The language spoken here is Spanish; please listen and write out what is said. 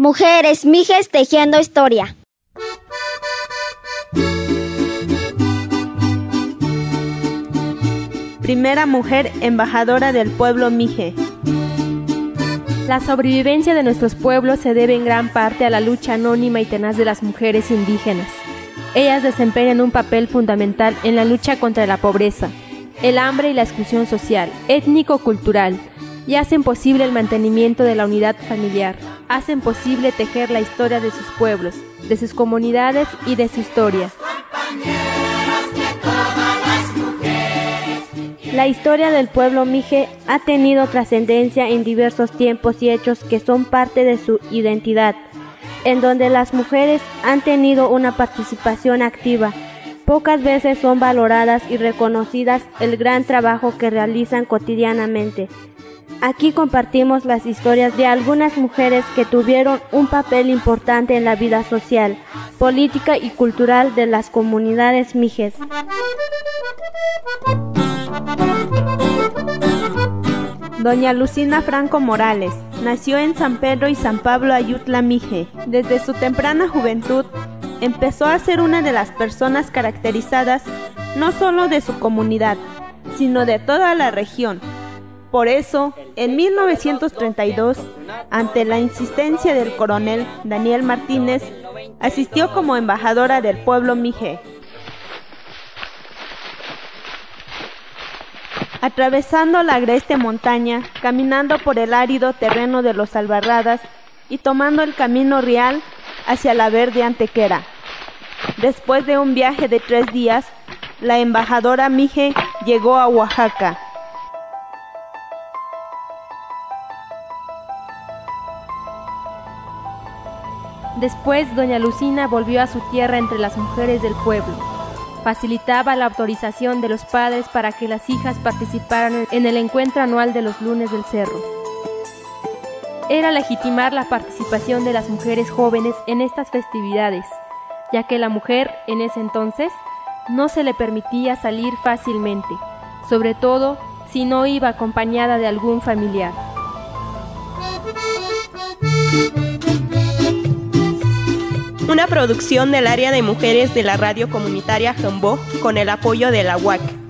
Mujeres Mijes tejiendo historia. Primera mujer embajadora del pueblo Mije. La sobrevivencia de nuestros pueblos se debe en gran parte a la lucha anónima y tenaz de las mujeres indígenas. Ellas desempeñan un papel fundamental en la lucha contra la pobreza, el hambre y la exclusión social, étnico-cultural, y hacen posible el mantenimiento de la unidad familiar. Hacen posible tejer la historia de sus pueblos, de sus comunidades y de su historia. La historia del pueblo Mije ha tenido trascendencia en diversos tiempos y hechos que son parte de su identidad, en donde las mujeres han tenido una participación activa. Pocas veces son valoradas y reconocidas el gran trabajo que realizan cotidianamente. Aquí compartimos las historias de algunas mujeres que tuvieron un papel importante en la vida social, política y cultural de las comunidades mijes. Doña Lucina Franco Morales nació en San Pedro y San Pablo Ayutla Mije. Desde su temprana juventud empezó a ser una de las personas caracterizadas no solo de su comunidad, sino de toda la región. Por eso, en 1932, ante la insistencia del coronel Daniel Martínez, asistió como embajadora del pueblo Mije. Atravesando la agreste montaña, caminando por el árido terreno de los Albarradas y tomando el camino real hacia la verde Antequera. Después de un viaje de 3 días, la embajadora Mije llegó a Oaxaca. Después, doña Lucina volvió a su tierra entre las mujeres del pueblo. Facilitaba la autorización de los padres para que las hijas participaran en el encuentro anual de los lunes del cerro. Era legitimar la participación de las mujeres jóvenes en estas festividades, ya que la mujer, en ese entonces, no se le permitía salir fácilmente, sobre todo si no iba acompañada de algún familiar. Una producción del área de mujeres de la radio comunitaria Jambó con el apoyo de la UAC.